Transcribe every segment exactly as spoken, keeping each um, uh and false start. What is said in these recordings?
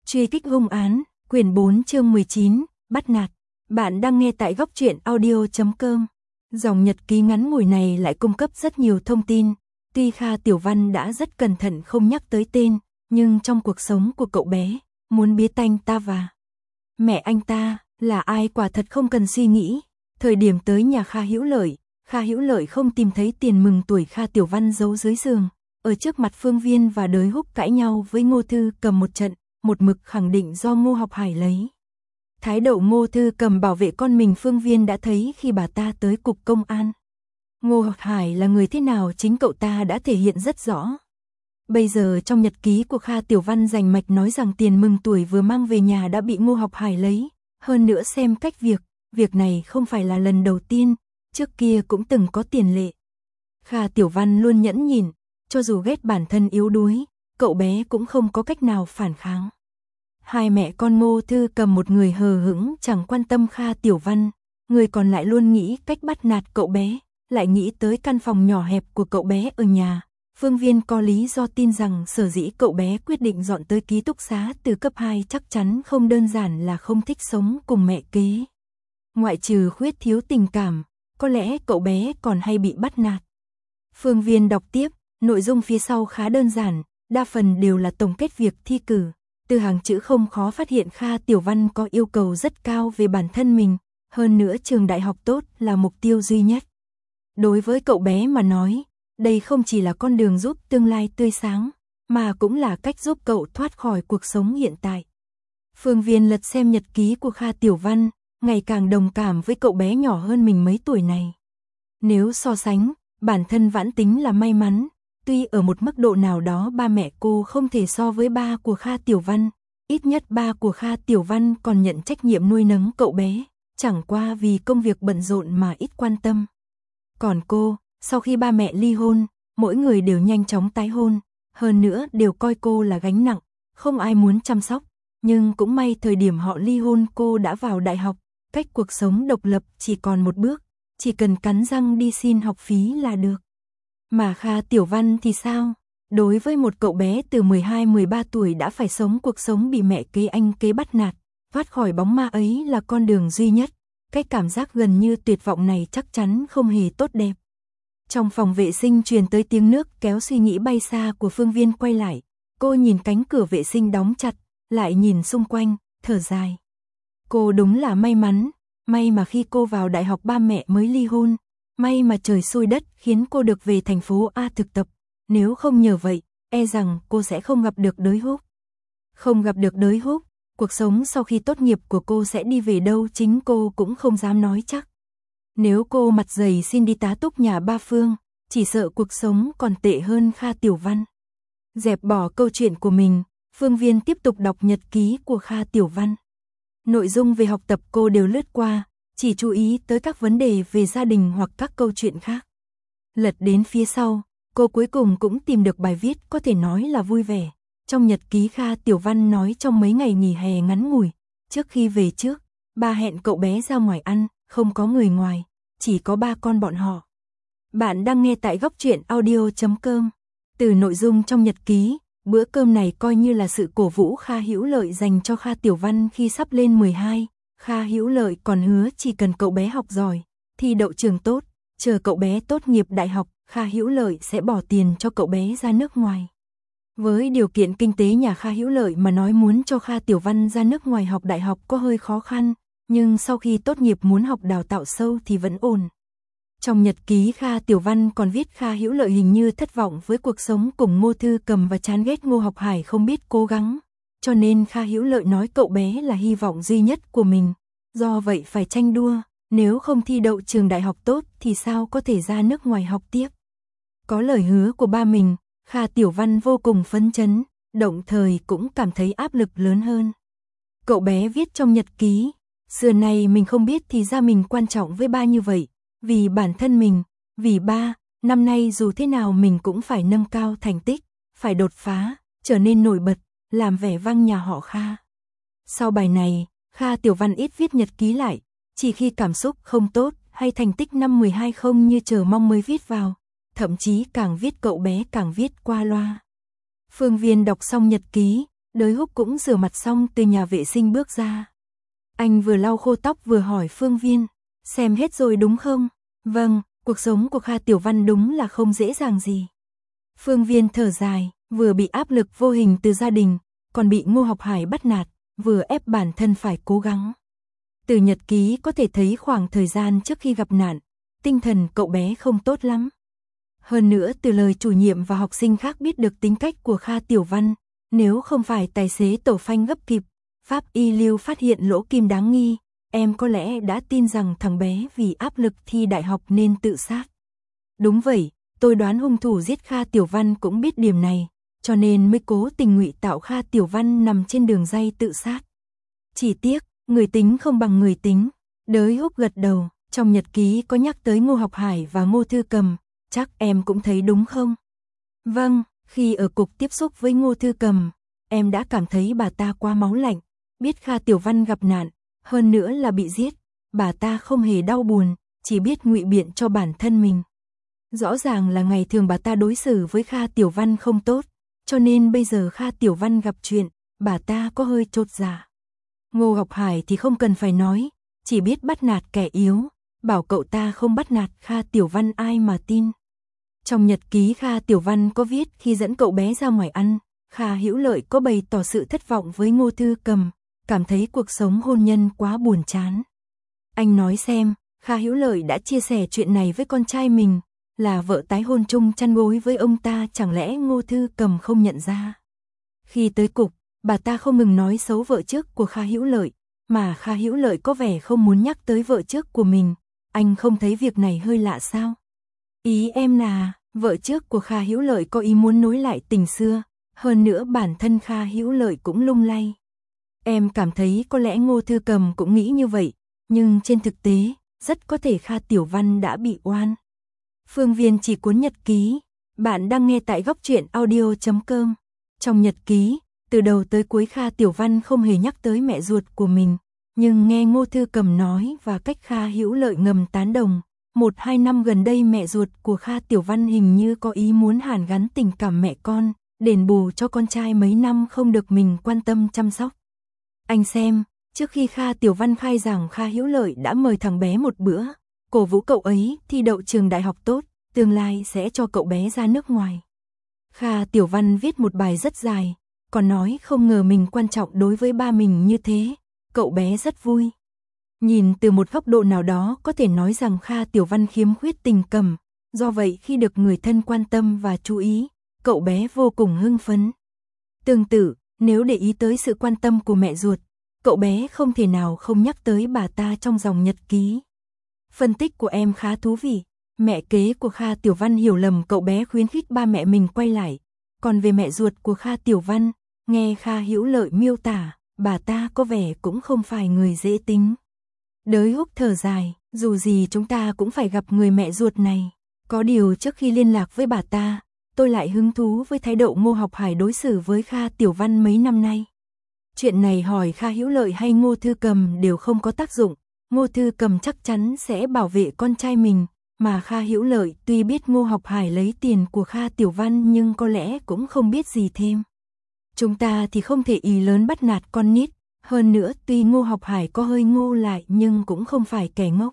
Truy kích hung án, quyển bốn chương mười chín, bắt nạt. Bạn đang nghe tại góc truyện audio chấm com. Dòng nhật ký ngắn ngủi này lại cung cấp rất nhiều thông tin. Tuy Kha Tiểu Văn đã rất cẩn thận không nhắc tới tên, nhưng trong cuộc sống của cậu bé, muốn biết anh ta và mẹ anh ta là ai quả thật không cần suy nghĩ. Thời điểm tới nhà Kha Hữu Lợi, Kha Hữu Lợi không tìm thấy tiền mừng tuổi Kha Tiểu Văn giấu dưới giường. Ở trước mặt Phương Viên và Đới Húc cãi nhau với Ngô Thư Cầm một trận, một mực khẳng định do Ngô Học Hải lấy. Thái độ Ngô Thư Cầm bảo vệ con mình Phương Viên đã thấy khi bà ta tới cục công an. Ngô Học Hải là người thế nào chính cậu ta đã thể hiện rất rõ. Bây giờ trong nhật ký của Kha Tiểu Văn rành mạch nói rằng tiền mừng tuổi vừa mang về nhà đã bị Ngô Học Hải lấy. Hơn nữa xem cách việc, việc này không phải là lần đầu tiên, trước kia cũng từng có tiền lệ. Kha Tiểu Văn luôn nhẫn nhịn, cho dù ghét bản thân yếu đuối, cậu bé cũng không có cách nào phản kháng. Hai mẹ con Ngô Thư Cầm một người hờ hững chẳng quan tâm Kha Tiểu Văn, người còn lại luôn nghĩ cách bắt nạt cậu bé, lại nghĩ tới căn phòng nhỏ hẹp của cậu bé ở nhà. Phương Viên có lý do tin rằng sở dĩ cậu bé quyết định dọn tới ký túc xá từ cấp hai chắc chắn không đơn giản là không thích sống cùng mẹ kế. Ngoại trừ khuyết thiếu tình cảm, có lẽ cậu bé còn hay bị bắt nạt. Phương Viên đọc tiếp, nội dung phía sau khá đơn giản, đa phần đều là tổng kết việc thi cử. Từ hàng chữ không khó phát hiện Kha Tiểu Văn có yêu cầu rất cao về bản thân mình, hơn nữa trường đại học tốt là mục tiêu duy nhất. Đối với cậu bé mà nói, đây không chỉ là con đường giúp tương lai tươi sáng, mà cũng là cách giúp cậu thoát khỏi cuộc sống hiện tại. Phương Viên lật xem nhật ký của Kha Tiểu Văn, ngày càng đồng cảm với cậu bé nhỏ hơn mình mấy tuổi này. Nếu so sánh, bản thân Vãn Tính là may mắn. Tuy ở một mức độ nào đó ba mẹ cô không thể so với ba của Kha Tiểu Văn, ít nhất ba của Kha Tiểu Văn còn nhận trách nhiệm nuôi nấng cậu bé, chẳng qua vì công việc bận rộn mà ít quan tâm. Còn cô, sau khi ba mẹ ly hôn, mỗi người đều nhanh chóng tái hôn, hơn nữa đều coi cô là gánh nặng, không ai muốn chăm sóc, nhưng cũng may thời điểm họ ly hôn cô đã vào đại học, cách cuộc sống độc lập chỉ còn một bước, chỉ cần cắn răng đi xin học phí là được. Mà Kha Tiểu Văn thì sao? Đối với một cậu bé từ mười hai mười ba tuổi đã phải sống cuộc sống bị mẹ kế anh kế bắt nạt, thoát khỏi bóng ma ấy là con đường duy nhất. Cái cảm giác gần như tuyệt vọng này chắc chắn không hề tốt đẹp. Trong phòng vệ sinh truyền tới tiếng nước kéo suy nghĩ bay xa của Phương Viên quay lại. Cô nhìn cánh cửa vệ sinh đóng chặt, lại nhìn xung quanh, thở dài. Cô đúng là may mắn, may mà khi cô vào đại học ba mẹ mới ly hôn. May mà trời xui đất khiến cô được về thành phố A thực tập, nếu không nhờ vậy, e rằng cô sẽ không gặp được Đới Húc. Không gặp được Đới Húc, cuộc sống sau khi tốt nghiệp của cô sẽ đi về đâu chính cô cũng không dám nói chắc. Nếu cô mặt dày xin đi tá túc nhà ba Phương, chỉ sợ cuộc sống còn tệ hơn Kha Tiểu Văn. Dẹp bỏ câu chuyện của mình, Phương Viên tiếp tục đọc nhật ký của Kha Tiểu Văn. Nội dung về học tập cô đều lướt qua, chỉ chú ý tới các vấn đề về gia đình hoặc các câu chuyện khác. Lật đến phía sau, cô cuối cùng cũng tìm được bài viết có thể nói là vui vẻ. Trong nhật ký Kha Tiểu Văn nói trong mấy ngày nghỉ hè ngắn ngủi, trước khi về trước, ba hẹn cậu bé ra ngoài ăn, không có người ngoài, chỉ có ba con bọn họ. Bạn đang nghe tại góc truyện audio chấm com. Từ nội dung trong nhật ký, bữa cơm này coi như là sự cổ vũ Kha Hữu Lợi dành cho Kha Tiểu Văn khi sắp lên mười hai. Kha Hữu Lợi còn hứa chỉ cần cậu bé học giỏi, thi đậu trường tốt, chờ cậu bé tốt nghiệp đại học, Kha Hữu Lợi sẽ bỏ tiền cho cậu bé ra nước ngoài. Với điều kiện kinh tế nhà Kha Hữu Lợi mà nói muốn cho Kha Tiểu Văn ra nước ngoài học đại học có hơi khó khăn, nhưng sau khi tốt nghiệp muốn học đào tạo sâu thì vẫn ổn. Trong nhật ký Kha Tiểu Văn còn viết Kha Hữu Lợi hình như thất vọng với cuộc sống cùng Ngô Thư Cầm và chán ghét Ngô Học Hải không biết cố gắng. Cho nên Kha Hữu Lợi nói cậu bé là hy vọng duy nhất của mình, do vậy phải tranh đua, nếu không thi đậu trường đại học tốt thì sao có thể ra nước ngoài học tiếp. Có lời hứa của ba mình, Kha Tiểu Văn vô cùng phấn chấn, đồng thời cũng cảm thấy áp lực lớn hơn. Cậu bé viết trong nhật ký, xưa nay mình không biết thì ra mình quan trọng với ba như vậy, vì bản thân mình, vì ba, năm nay dù thế nào mình cũng phải nâng cao thành tích, phải đột phá, trở nên nổi bật, làm vẻ vang nhà họ Kha. Sau bài này, Kha Tiểu Văn ít viết nhật ký lại, chỉ khi cảm xúc không tốt hay thành tích năm mười hai không như chờ mong mới viết vào, thậm chí càng viết cậu bé càng viết qua loa. Phương Viên đọc xong nhật ký, Đới Húc cũng rửa mặt xong từ nhà vệ sinh bước ra. Anh vừa lau khô tóc vừa hỏi Phương Viên, xem hết rồi đúng không? Vâng, cuộc sống của Kha Tiểu Văn đúng là không dễ dàng gì. Phương Viên thở dài, vừa bị áp lực vô hình từ gia đình, còn bị Ngô Học Hải bắt nạt, vừa ép bản thân phải cố gắng. Từ nhật ký có thể thấy khoảng thời gian trước khi gặp nạn, tinh thần cậu bé không tốt lắm. Hơn nữa từ lời chủ nhiệm và học sinh khác biết được tính cách của Kha Tiểu Văn, nếu không phải tài xế tổ phanh gấp kịp, pháp y Lưu phát hiện lỗ kim đáng nghi, em có lẽ đã tin rằng thằng bé vì áp lực thi đại học nên tự sát. Đúng vậy, tôi đoán hung thủ giết Kha Tiểu Văn cũng biết điểm này, cho nên mới cố tình ngụy tạo Kha Tiểu Văn nằm trên đường ray tự sát. Chỉ tiếc, người tính không bằng người tính. Đới Húc gật đầu, trong nhật ký có nhắc tới Ngô Học Hải và Ngô Thư Cầm, chắc em cũng thấy đúng không? Vâng, khi ở cục tiếp xúc với Ngô Thư Cầm, em đã cảm thấy bà ta quá máu lạnh, biết Kha Tiểu Văn gặp nạn, hơn nữa là bị giết, bà ta không hề đau buồn, chỉ biết ngụy biện cho bản thân mình. Rõ ràng là ngày thường bà ta đối xử với Kha Tiểu Văn không tốt, cho nên bây giờ Kha Tiểu Văn gặp chuyện, bà ta có hơi chột dạ. Ngô Học Hải thì không cần phải nói, chỉ biết bắt nạt kẻ yếu, bảo cậu ta không bắt nạt Kha Tiểu Văn ai mà tin. Trong nhật ký Kha Tiểu Văn có viết khi dẫn cậu bé ra ngoài ăn, Kha Hữu Lợi có bày tỏ sự thất vọng với Ngô Thư Cầm, cảm thấy cuộc sống hôn nhân quá buồn chán. Anh nói xem, Kha Hữu Lợi đã chia sẻ chuyện này với con trai mình, là vợ tái hôn chung chăn gối với ông ta, chẳng lẽ Ngô Thư Cầm không nhận ra. Khi tới cục, bà ta không ngừng nói xấu vợ trước của Kha Hữu Lợi, mà Kha Hữu Lợi có vẻ không muốn nhắc tới vợ trước của mình, anh không thấy việc này hơi lạ sao? Ý em là, vợ trước của Kha Hữu Lợi có ý muốn nối lại tình xưa, hơn nữa bản thân Kha Hữu Lợi cũng lung lay. Em cảm thấy có lẽ Ngô Thư Cầm cũng nghĩ như vậy, nhưng trên thực tế, rất có thể Kha Tiểu Văn đã bị oan. Phương Viên chỉ cuốn nhật ký, bạn đang nghe tại góc truyện audio chấm com. Trong nhật ký, từ đầu tới cuối Kha Tiểu Văn không hề nhắc tới mẹ ruột của mình, nhưng nghe Ngô Thư Cầm nói và cách Kha Hữu Lợi ngầm tán đồng, một hai năm gần đây mẹ ruột của Kha Tiểu Văn hình như có ý muốn hàn gắn tình cảm mẹ con, đền bù cho con trai mấy năm không được mình quan tâm chăm sóc. Anh xem, trước khi Kha Tiểu Văn khai rằng Kha Hữu Lợi đã mời thằng bé một bữa, cổ vũ cậu ấy thi đậu trường đại học tốt, tương lai sẽ cho cậu bé ra nước ngoài. Kha Tiểu Văn viết một bài rất dài, còn nói không ngờ mình quan trọng đối với ba mình như thế, cậu bé rất vui. Nhìn từ một góc độ nào đó có thể nói rằng Kha Tiểu Văn khiếm khuyết tình cảm, do vậy khi được người thân quan tâm và chú ý, cậu bé vô cùng hưng phấn. Tương tự, nếu để ý tới sự quan tâm của mẹ ruột, cậu bé không thể nào không nhắc tới bà ta trong dòng nhật ký. Phân tích của em khá thú vị, mẹ kế của Kha Tiểu Văn hiểu lầm cậu bé khuyến khích ba mẹ mình quay lại, còn về mẹ ruột của Kha Tiểu Văn, nghe Kha Hữu Lợi miêu tả, bà ta có vẻ cũng không phải người dễ tính. Đới Húc thở dài, dù gì chúng ta cũng phải gặp người mẹ ruột này, có điều trước khi liên lạc với bà ta, tôi lại hứng thú với thái độ Ngô Học Hải đối xử với Kha Tiểu Văn mấy năm nay. Chuyện này hỏi Kha Hữu Lợi hay Ngô Thư Cầm đều không có tác dụng, Ngô Thư Cầm chắc chắn sẽ bảo vệ con trai mình, mà Kha Hữu Lợi tuy biết Ngô Học Hải lấy tiền của Kha Tiểu Văn nhưng có lẽ cũng không biết gì thêm. Chúng ta thì không thể ý lớn bắt nạt con nít, hơn nữa tuy Ngô Học Hải có hơi ngô lại nhưng cũng không phải kẻ ngốc.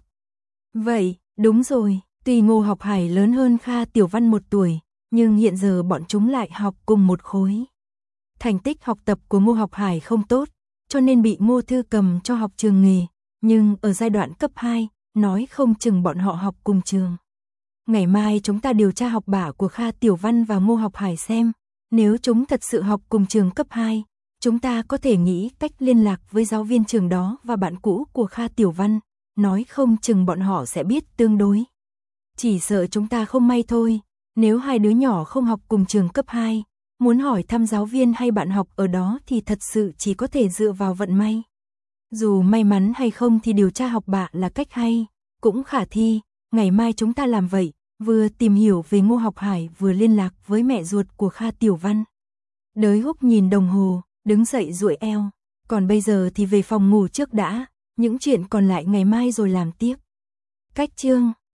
Vậy, đúng rồi, tuy Ngô Học Hải lớn hơn Kha Tiểu Văn một tuổi, nhưng hiện giờ bọn chúng lại học cùng một khối. Thành tích học tập của Ngô Học Hải không tốt, cho nên bị Ngô Thư Cầm cho học trường nghề, nhưng ở giai đoạn cấp hai, nói không chừng bọn họ học cùng trường. Ngày mai chúng ta điều tra học bạ của Kha Tiểu Văn và Ngô Học Hải xem, nếu chúng thật sự học cùng trường cấp hai, chúng ta có thể nghĩ cách liên lạc với giáo viên trường đó và bạn cũ của Kha Tiểu Văn, nói không chừng bọn họ sẽ biết tương đối. Chỉ sợ chúng ta không may thôi, nếu hai đứa nhỏ không học cùng trường cấp hai, muốn hỏi thăm giáo viên hay bạn học ở đó thì thật sự chỉ có thể dựa vào vận may. Dù may mắn hay không thì điều tra học bạ là cách hay, cũng khả thi, ngày mai chúng ta làm vậy, vừa tìm hiểu về Ngô Học Hải vừa liên lạc với mẹ ruột của Kha Tiểu Văn. Đới Húc nhìn đồng hồ, đứng dậy duỗi eo, còn bây giờ thì về phòng ngủ trước đã, những chuyện còn lại ngày mai rồi làm tiếp. Cách chương